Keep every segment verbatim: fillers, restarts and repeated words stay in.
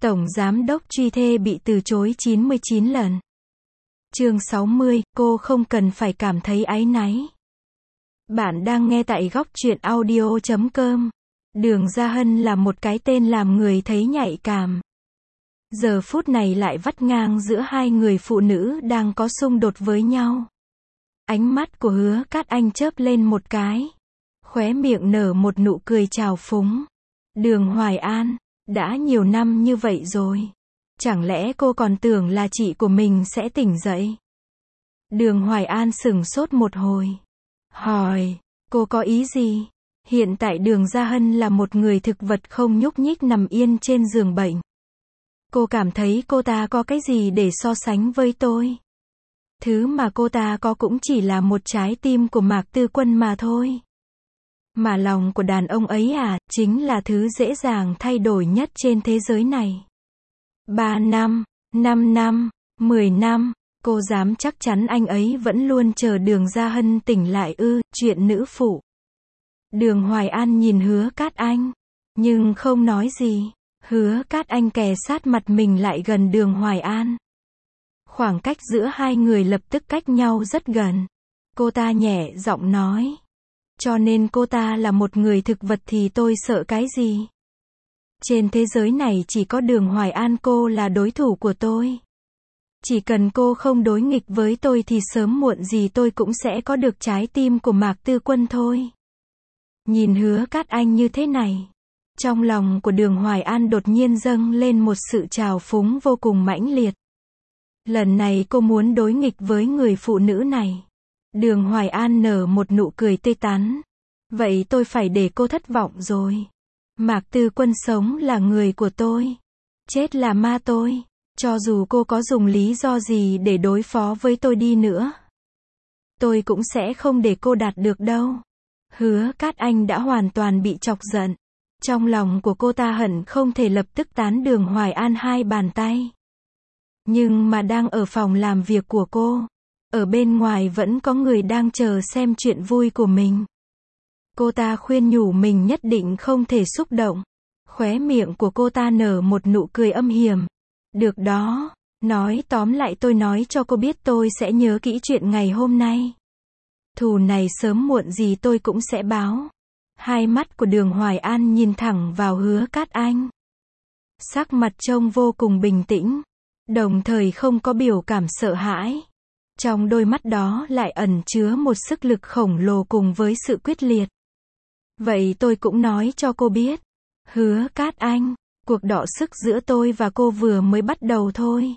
Tổng giám đốc truy thê bị từ chối chín mươi chín lần. Chương sáu mươi, cô không cần phải cảm thấy áy náy. Bạn đang nghe tại góc truyện audio chấm com. Đường Gia Hân là một cái tên làm người thấy nhạy cảm. Giờ phút này lại vắt ngang giữa hai người phụ nữ đang có xung đột với nhau. Ánh mắt của Hứa Cát Anh chớp lên một cái. Khóe miệng nở một nụ cười trào phúng. Đường Hoài An, đã nhiều năm như vậy rồi. Chẳng lẽ cô còn tưởng là chị của mình sẽ tỉnh dậy? Đường Hoài An sửng sốt một hồi. Hỏi, cô có ý gì? Hiện tại Đường Gia Hân là một người thực vật không nhúc nhích nằm yên trên giường bệnh. Cô cảm thấy cô ta có cái gì để so sánh với tôi? Thứ mà cô ta có cũng chỉ là một trái tim của Mạc Tư Quân mà thôi. Mà lòng của đàn ông ấy à, chính là thứ dễ dàng thay đổi nhất trên thế giới này. Ba năm, năm năm, mười năm, cô dám chắc chắn anh ấy vẫn luôn chờ Đường Gia Hân tỉnh lại ư? Chuyện nữ phụ. Đường Hoài An nhìn Hứa Cát Anh, nhưng không nói gì. Hứa Cát Anh kề sát mặt mình lại gần Đường Hoài An. Khoảng cách giữa hai người lập tức cách nhau rất gần. Cô ta nhẹ giọng nói. Cho nên cô ta là một người thực vật thì tôi sợ cái gì? Trên thế giới này chỉ có Đường Hoài An cô là đối thủ của tôi. Chỉ cần cô không đối nghịch với tôi thì sớm muộn gì tôi cũng sẽ có được trái tim của Mạc Tư Quân thôi. Nhìn Hứa Cát Anh như thế này, trong lòng của Đường Hoài An đột nhiên dâng lên một sự trào phúng vô cùng mãnh liệt. Lần này cô muốn đối nghịch với người phụ nữ này. Đường Hoài An nở một nụ cười tươi tắn. Vậy tôi phải để cô thất vọng rồi. Mạc Tư Quân sống là người của tôi. Chết là ma tôi. Cho dù cô có dùng lý do gì để đối phó với tôi đi nữa, tôi cũng sẽ không để cô đạt được đâu. Hứa Cát Anh đã hoàn toàn bị chọc giận. Trong lòng của cô ta hận không thể lập tức tán Đường Hoài An hai bàn tay. Nhưng mà đang ở phòng làm việc của cô, ở bên ngoài vẫn có người đang chờ xem chuyện vui của mình. Cô ta khuyên nhủ mình nhất định không thể xúc động. Khóe miệng của cô ta nở một nụ cười âm hiểm. Được đó, nói tóm lại tôi nói cho cô biết tôi sẽ nhớ kỹ chuyện ngày hôm nay. Thù này sớm muộn gì tôi cũng sẽ báo. Hai mắt của Đường Hoài An nhìn thẳng vào Hứa Cát Anh. Sắc mặt trông vô cùng bình tĩnh, đồng thời không có biểu cảm sợ hãi. Trong đôi mắt đó lại ẩn chứa một sức lực khổng lồ cùng với sự quyết liệt. Vậy tôi cũng nói cho cô biết. Hứa Cát Anh, cuộc đọ sức giữa tôi và cô vừa mới bắt đầu thôi.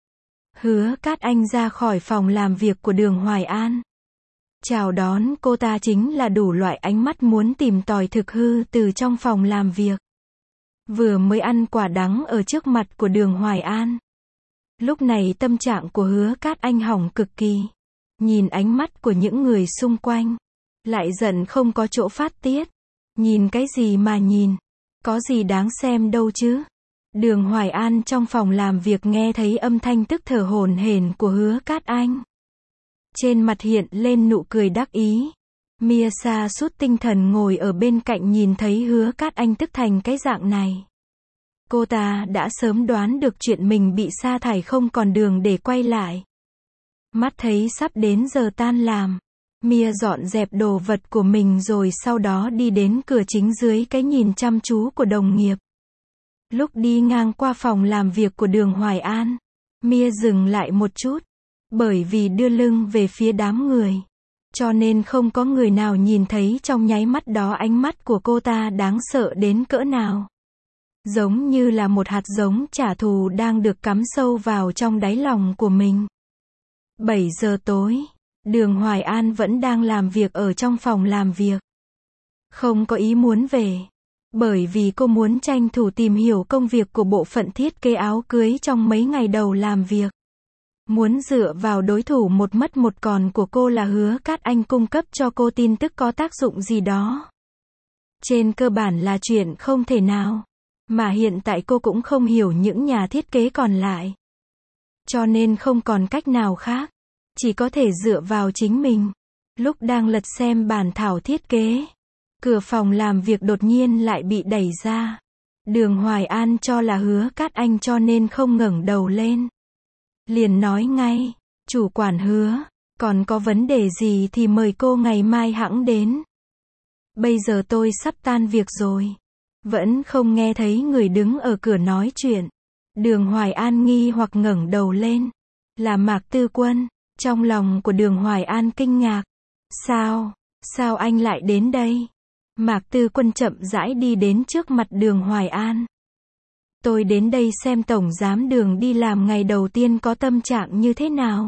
Hứa Cát Anh ra khỏi phòng làm việc của Đường Hoài An. Chào đón cô ta chính là đủ loại ánh mắt muốn tìm tòi thực hư từ trong phòng làm việc. Vừa mới ăn quả đắng ở trước mặt của Đường Hoài An. Lúc này tâm trạng của Hứa Cát Anh hỏng cực kỳ. Nhìn ánh mắt của những người xung quanh, lại giận không có chỗ phát tiết. Nhìn cái gì mà nhìn, có gì đáng xem đâu chứ. Đường Hoài An trong phòng làm việc nghe thấy âm thanh tức thở hổn hển của Hứa Cát Anh. Trên mặt hiện lên nụ cười đắc ý. Mia sa sút tinh thần ngồi ở bên cạnh nhìn thấy Hứa Cát Anh tức thành cái dạng này. Cô ta đã sớm đoán được chuyện mình bị sa thải không còn đường để quay lại. Mắt thấy sắp đến giờ tan làm, Mia dọn dẹp đồ vật của mình rồi sau đó đi đến cửa chính dưới cái nhìn chăm chú của đồng nghiệp. Lúc đi ngang qua phòng làm việc của Đường Hoài An, Mia dừng lại một chút. Bởi vì đưa lưng về phía đám người, cho nên không có người nào nhìn thấy trong nháy mắt đó ánh mắt của cô ta đáng sợ đến cỡ nào. Giống như là một hạt giống trả thù đang được cắm sâu vào trong đáy lòng của mình. bảy giờ tối, Đường Hoài An vẫn đang làm việc ở trong phòng làm việc. Không có ý muốn về. Bởi vì cô muốn tranh thủ tìm hiểu công việc của bộ phận thiết kế áo cưới trong mấy ngày đầu làm việc. Muốn dựa vào đối thủ một mất một còn của cô là Hứa Cát Anh cung cấp cho cô tin tức có tác dụng gì đó. Trên cơ bản là chuyện không thể nào. Mà hiện tại cô cũng không hiểu những nhà thiết kế còn lại. Cho nên không còn cách nào khác. Chỉ có thể dựa vào chính mình. Lúc đang lật xem bản thảo thiết kế, cửa phòng làm việc đột nhiên lại bị đẩy ra. Đường Hoài An cho là Hứa Cát Anh cho nên không ngẩng đầu lên. Liền nói ngay, chủ quản Hứa, còn có vấn đề gì thì mời cô ngày mai hẵng đến. Bây giờ tôi sắp tan việc rồi. Vẫn không nghe thấy người đứng ở cửa nói chuyện. Đường Hoài An nghi hoặc ngẩng đầu lên. Là Mạc Tư Quân. Trong lòng của Đường Hoài An kinh ngạc. Sao, sao anh lại đến đây? Mạc Tư Quân chậm rãi đi đến trước mặt Đường Hoài An. Tôi đến đây xem Tổng Giám Đường đi làm ngày đầu tiên có tâm trạng như thế nào.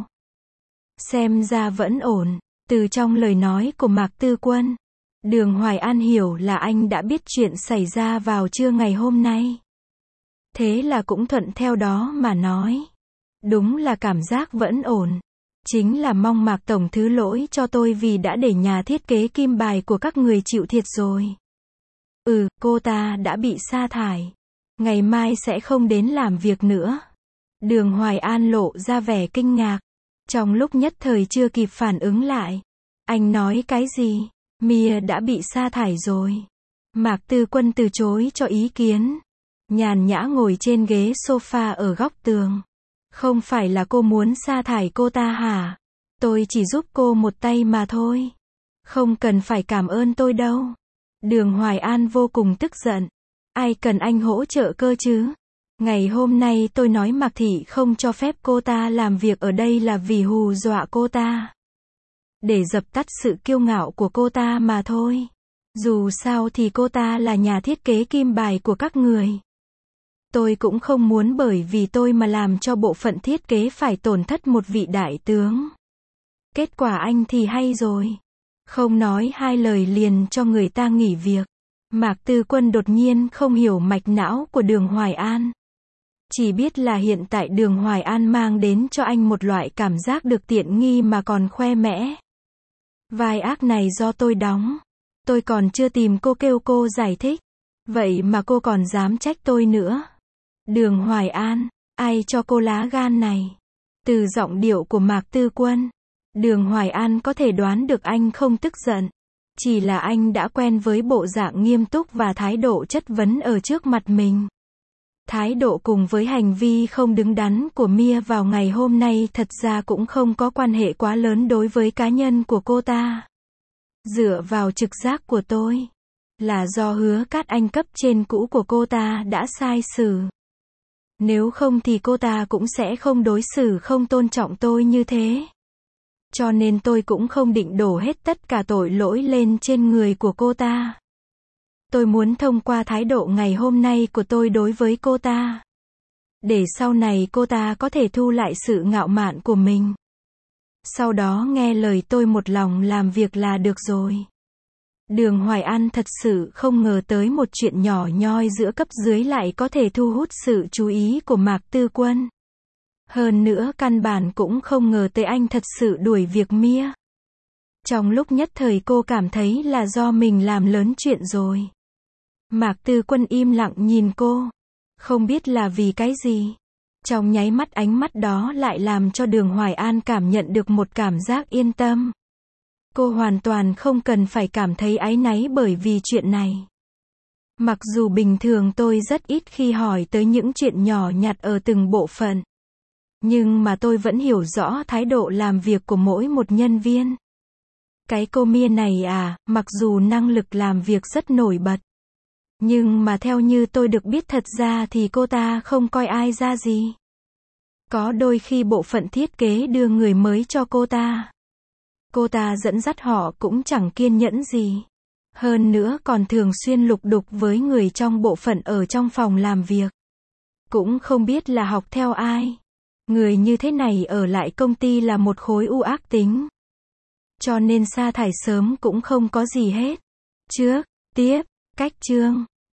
Xem ra vẫn ổn. Từ trong lời nói của Mạc Tư Quân, Đường Hoài An hiểu là anh đã biết chuyện xảy ra vào trưa ngày hôm nay. Thế là cũng thuận theo đó mà nói. Đúng là cảm giác vẫn ổn. Chính là mong Mạc Tổng thứ lỗi cho tôi vì đã để nhà thiết kế kim bài của các người chịu thiệt rồi. Ừ, cô ta đã bị sa thải. Ngày mai sẽ không đến làm việc nữa. Đường Hoài An lộ ra vẻ kinh ngạc. Trong lúc nhất thời chưa kịp phản ứng lại. Anh nói cái gì? Mia đã bị sa thải rồi. Mạc Tư Quân từ chối cho ý kiến. Nhàn nhã ngồi trên ghế sofa ở góc tường. Không phải là cô muốn sa thải cô ta hả? Tôi chỉ giúp cô một tay mà thôi. Không cần phải cảm ơn tôi đâu. Đường Hoài An vô cùng tức giận. Ai cần anh hỗ trợ cơ chứ? Ngày hôm nay tôi nói Mạc Thị không cho phép cô ta làm việc ở đây là vì hù dọa cô ta. Để dập tắt sự kiêu ngạo của cô ta mà thôi. Dù sao thì cô ta là nhà thiết kế kim bài của các người. Tôi cũng không muốn bởi vì tôi mà làm cho bộ phận thiết kế phải tổn thất một vị đại tướng. Kết quả anh thì hay rồi. Không nói hai lời liền cho người ta nghỉ việc. Mạc Tư Quân đột nhiên không hiểu mạch não của Đường Hoài An. Chỉ biết là hiện tại Đường Hoài An mang đến cho anh một loại cảm giác được tiện nghi mà còn khoe mẽ. Vai ác này do tôi đóng. Tôi còn chưa tìm cô kêu cô giải thích. Vậy mà cô còn dám trách tôi nữa. Đường Hoài An, ai cho cô lá gan này? Từ giọng điệu của Mạc Tư Quân, Đường Hoài An có thể đoán được anh không tức giận. Chỉ là anh đã quen với bộ dạng nghiêm túc và thái độ chất vấn ở trước mặt mình. Thái độ cùng với hành vi không đứng đắn của Mia vào ngày hôm nay thật ra cũng không có quan hệ quá lớn đối với cá nhân của cô ta. Dựa vào trực giác của tôi, là do Hứa Cát Anh cấp trên cũ của cô ta đã sai xử. Nếu không thì cô ta cũng sẽ không đối xử không tôn trọng tôi như thế. Cho nên tôi cũng không định đổ hết tất cả tội lỗi lên trên người của cô ta. Tôi muốn thông qua thái độ ngày hôm nay của tôi đối với cô ta, để sau này cô ta có thể thu lại sự ngạo mạn của mình. Sau đó nghe lời tôi một lòng làm việc là được rồi. Đường Hoài An thật sự không ngờ tới một chuyện nhỏ nhoi giữa cấp dưới lại có thể thu hút sự chú ý của Mạc Tư Quân. Hơn nữa căn bản cũng không ngờ tới anh thật sự đuổi việc Mia. Trong lúc nhất thời cô cảm thấy là do mình làm lớn chuyện rồi. Mạc Tư Quân im lặng nhìn cô. Không biết là vì cái gì. Trong nháy mắt ánh mắt đó lại làm cho Đường Hoài An cảm nhận được một cảm giác yên tâm. Cô hoàn toàn không cần phải cảm thấy áy náy bởi vì chuyện này. Mặc dù bình thường tôi rất ít khi hỏi tới những chuyện nhỏ nhặt ở từng bộ phận. Nhưng mà tôi vẫn hiểu rõ thái độ làm việc của mỗi một nhân viên. Cái cô Mia này à, mặc dù năng lực làm việc rất nổi bật. Nhưng mà theo như tôi được biết thật ra thì cô ta không coi ai ra gì. Có đôi khi bộ phận thiết kế đưa người mới cho cô ta. Cô ta dẫn dắt họ cũng chẳng kiên nhẫn gì. Hơn nữa còn thường xuyên lục đục với người trong bộ phận ở trong phòng làm việc. Cũng không biết là học theo ai. Người như thế này ở lại công ty là một khối u ác tính. Cho nên sa thải sớm cũng không có gì hết. Trước, tiếp, cách chương.